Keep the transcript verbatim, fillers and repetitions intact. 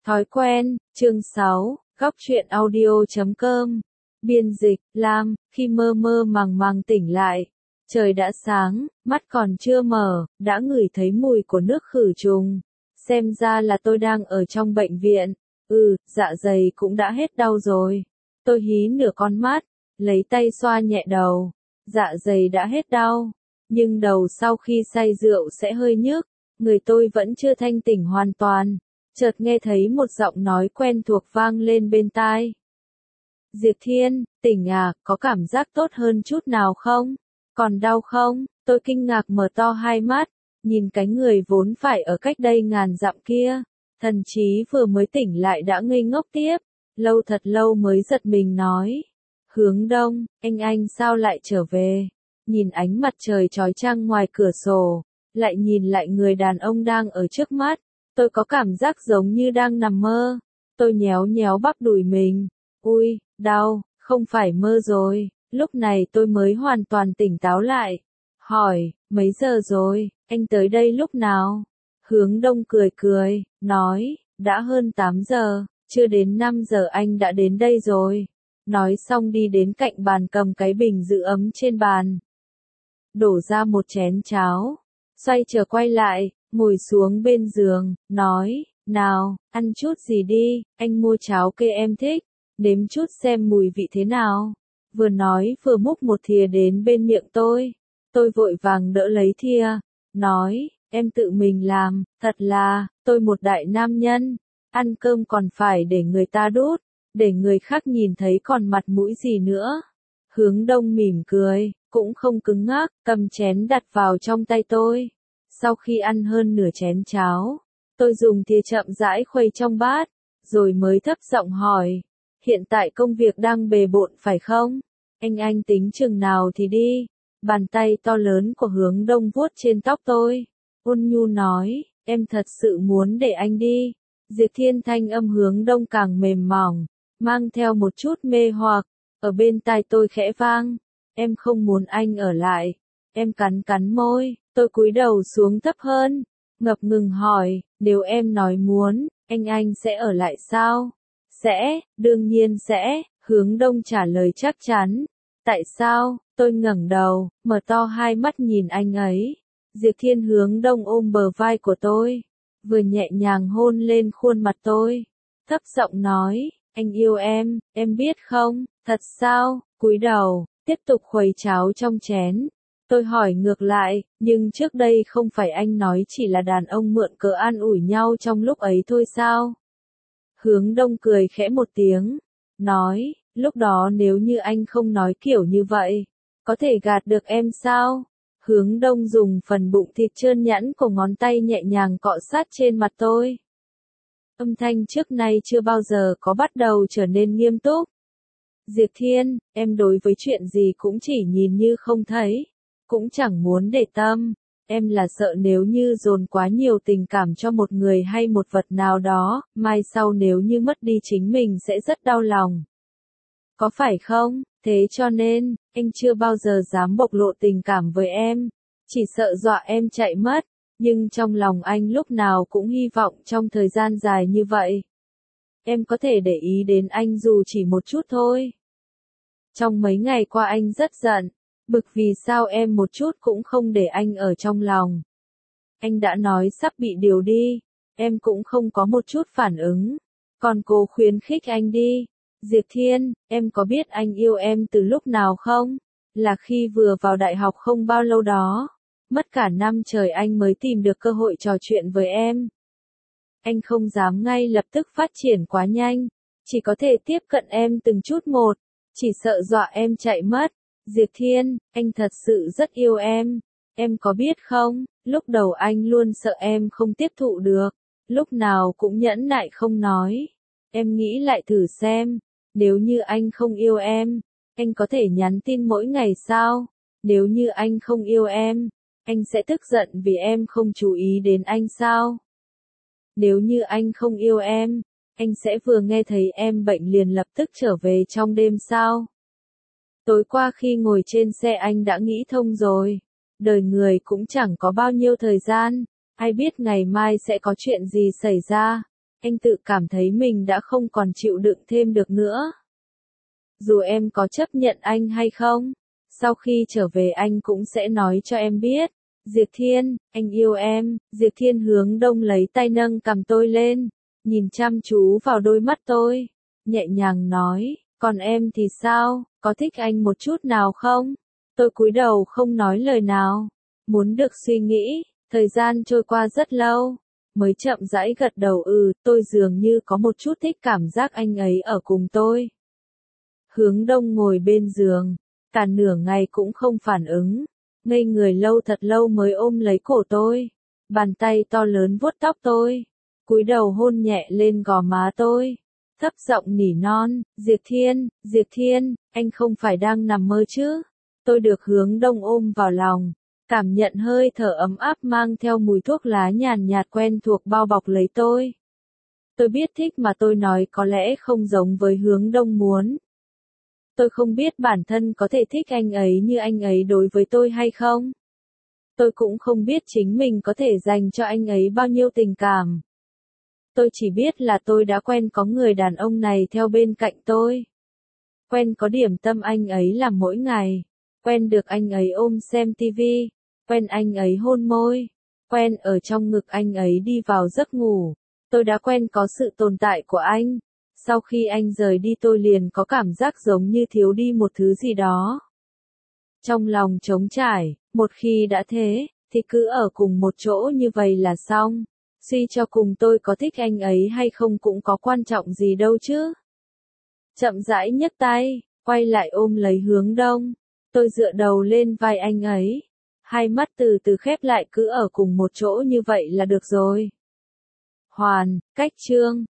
Thói quen, chương sáu, góc truyện audio chấm com. Biên dịch, Lam, khi mơ mơ màng màng tỉnh lại. Trời đã sáng, mắt còn chưa mở, đã ngửi thấy mùi của nước khử trùng. Xem ra là tôi đang ở trong bệnh viện. Ừ, dạ dày cũng đã hết đau rồi. Tôi hí nửa con mắt, lấy tay xoa nhẹ đầu. Dạ dày đã hết đau, nhưng đầu sau khi say rượu sẽ hơi nhức. Người tôi vẫn chưa thanh tỉnh hoàn toàn. Chợt nghe thấy một giọng nói quen thuộc vang lên bên tai. Diệp Thiên, tỉnh à, có cảm giác tốt hơn chút nào không? Còn đau không? Tôi kinh ngạc mở to hai mắt, nhìn cái người vốn phải ở cách đây ngàn dặm kia. Thần trí vừa mới tỉnh lại đã ngây ngốc tiếp, lâu thật lâu mới giật mình nói. Hướng Đông, anh anh sao lại trở về? Nhìn ánh mặt trời chói chang ngoài cửa sổ, lại nhìn lại người đàn ông đang ở trước mắt. Tôi có cảm giác giống như đang nằm mơ. Tôi nhéo nhéo bắp đùi mình. Ui, đau, không phải mơ rồi. Lúc này tôi mới hoàn toàn tỉnh táo lại. Hỏi, mấy giờ rồi, anh tới đây lúc nào? Hướng Đông cười cười, nói, đã hơn tám giờ, chưa đến năm giờ anh đã đến đây rồi. Nói xong đi đến cạnh bàn cầm cái bình giữ ấm trên bàn. Đổ ra một chén cháo. Xoay trở quay lại, ngồi xuống bên giường, nói, nào, ăn chút gì đi, anh mua cháo kê em thích, nếm chút xem mùi vị thế nào. Vừa nói vừa múc một thìa đến bên miệng tôi. Tôi vội vàng đỡ lấy thìa, nói, em tự mình làm, thật là, tôi một đại nam nhân, ăn cơm còn phải để người ta đút, để người khác nhìn thấy còn mặt mũi gì nữa. Hướng Đông mỉm cười, cũng không cứng ngắc, cầm chén đặt vào trong tay tôi. Sau khi ăn hơn nửa chén cháo, tôi dùng thìa chậm rãi khuấy trong bát, rồi mới thấp giọng hỏi, hiện tại công việc đang bề bộn phải không? Anh anh tính chừng nào thì đi. Bàn tay to lớn của Hướng Đông vuốt trên tóc tôi, ôn nhu nói, em thật sự muốn để anh đi. Diệp Thiên thanh âm Hướng Đông càng mềm mỏng, mang theo một chút mê hoặc, ở bên tai tôi khẽ vang, em không muốn anh ở lại. Em cắn cắn môi, tôi cúi đầu xuống thấp hơn, ngập ngừng hỏi, nếu em nói muốn, anh anh sẽ ở lại sao? Sẽ, đương nhiên sẽ, Hướng Đông trả lời chắc chắn. Tại sao? Tôi ngẩng đầu, mở to hai mắt nhìn anh ấy. Diệp Thiên Hướng Đông ôm bờ vai của tôi, vừa nhẹ nhàng hôn lên khuôn mặt tôi, thấp giọng nói, anh yêu em, em biết không? Thật sao? Cúi đầu, tiếp tục khuấy cháo trong chén. Tôi hỏi ngược lại, nhưng trước đây không phải anh nói chỉ là đàn ông mượn cớ an ủi nhau trong lúc ấy thôi sao? Hướng Đông cười khẽ một tiếng, nói, lúc đó nếu như anh không nói kiểu như vậy, có thể gạt được em sao? Hướng Đông dùng phần bụng thịt trơn nhẵn của ngón tay nhẹ nhàng cọ sát trên mặt tôi. Âm thanh trước nay chưa bao giờ có bắt đầu trở nên nghiêm túc. Diệp Thiên, em đối với chuyện gì cũng chỉ nhìn như không thấy, cũng chẳng muốn để tâm. Em là sợ nếu như dồn quá nhiều tình cảm cho một người hay một vật nào đó, mai sau nếu như mất đi chính mình sẽ rất đau lòng. Có phải không? Thế cho nên, anh chưa bao giờ dám bộc lộ tình cảm với em, chỉ sợ dọa em chạy mất, nhưng trong lòng anh lúc nào cũng hy vọng trong thời gian dài như vậy, em có thể để ý đến anh dù chỉ một chút thôi. Trong mấy ngày qua anh rất giận, bực vì sao em một chút cũng không để anh ở trong lòng. Anh đã nói sắp bị điều đi, em cũng không có một chút phản ứng, còn cố khuyến khích anh đi. Diệp Thiên, em có biết anh yêu em từ lúc nào không? Là khi vừa vào đại học không bao lâu đó. Mất cả năm trời anh mới tìm được cơ hội trò chuyện với em. Anh không dám ngay lập tức phát triển quá nhanh, chỉ có thể tiếp cận em từng chút một, chỉ sợ dọa em chạy mất. Diệp Thiên, anh thật sự rất yêu em. Em có biết không, lúc đầu anh luôn sợ em không tiếp thụ được, lúc nào cũng nhẫn nại không nói. Em nghĩ lại thử xem. Nếu như anh không yêu em, anh có thể nhắn tin mỗi ngày sao? Nếu như anh không yêu em, anh sẽ tức giận vì em không chú ý đến anh sao? Nếu như anh không yêu em, anh sẽ vừa nghe thấy em bệnh liền lập tức trở về trong đêm sao? Tối qua khi ngồi trên xe anh đã nghĩ thông rồi. Đời người cũng chẳng có bao nhiêu thời gian, ai biết ngày mai sẽ có chuyện gì xảy ra. anh tự cảm thấy mình đã không còn chịu đựng thêm được nữa. Dù em có chấp nhận anh hay không, sau khi trở về anh cũng sẽ nói cho em biết. Diệp Thiên, anh yêu em. Diệp Thiên hướng đông lấy tay nâng cằm tôi lên, nhìn chăm chú vào đôi mắt tôi, nhẹ nhàng nói, còn em thì sao, có thích anh một chút nào không? Tôi cúi đầu không nói lời nào, muốn được suy nghĩ. Thời gian trôi qua rất lâu, mới chậm rãi gật đầu ừ, tôi dường như có một chút thích cảm giác anh ấy ở cùng tôi. Hướng đông ngồi bên giường, cả nửa ngày cũng không phản ứng, ngây người lâu thật lâu mới ôm lấy cổ tôi, bàn tay to lớn vuốt tóc tôi, cúi đầu hôn nhẹ lên gò má tôi, thấp giọng nỉ non, Diệp Thiên, Diệp Thiên, anh không phải đang nằm mơ chứ? Tôi được Hướng Đông ôm vào lòng, cảm nhận hơi thở ấm áp mang theo mùi thuốc lá nhàn nhạt quen thuộc bao bọc lấy tôi. Tôi biết thích mà tôi nói có lẽ không giống với Hướng Đông muốn. Tôi không biết bản thân có thể thích anh ấy như anh ấy đối với tôi hay không. Tôi cũng không biết chính mình có thể dành cho anh ấy bao nhiêu tình cảm. Tôi chỉ biết là tôi đã quen có người đàn ông này theo bên cạnh tôi. Quen có điểm tâm anh ấy làm mỗi ngày. Quen được anh ấy ôm xem tivi. Quen anh ấy hôn môi. Quen ở trong ngực anh ấy đi vào giấc ngủ. Tôi đã quen có sự tồn tại của anh. Sau khi anh rời đi tôi liền có cảm giác giống như thiếu đi một thứ gì đó. Trong lòng trống trải, một khi đã thế, thì cứ ở cùng một chỗ như vậy là xong. Suy cho cùng tôi có thích anh ấy hay không cũng có quan trọng gì đâu chứ. Chậm rãi nhấc tay, quay lại ôm lấy Hướng Đông. Tôi dựa đầu lên vai anh ấy. Hai mắt từ từ khép lại, cứ ở cùng một chỗ như vậy là được rồi. Hoàn, cách chương.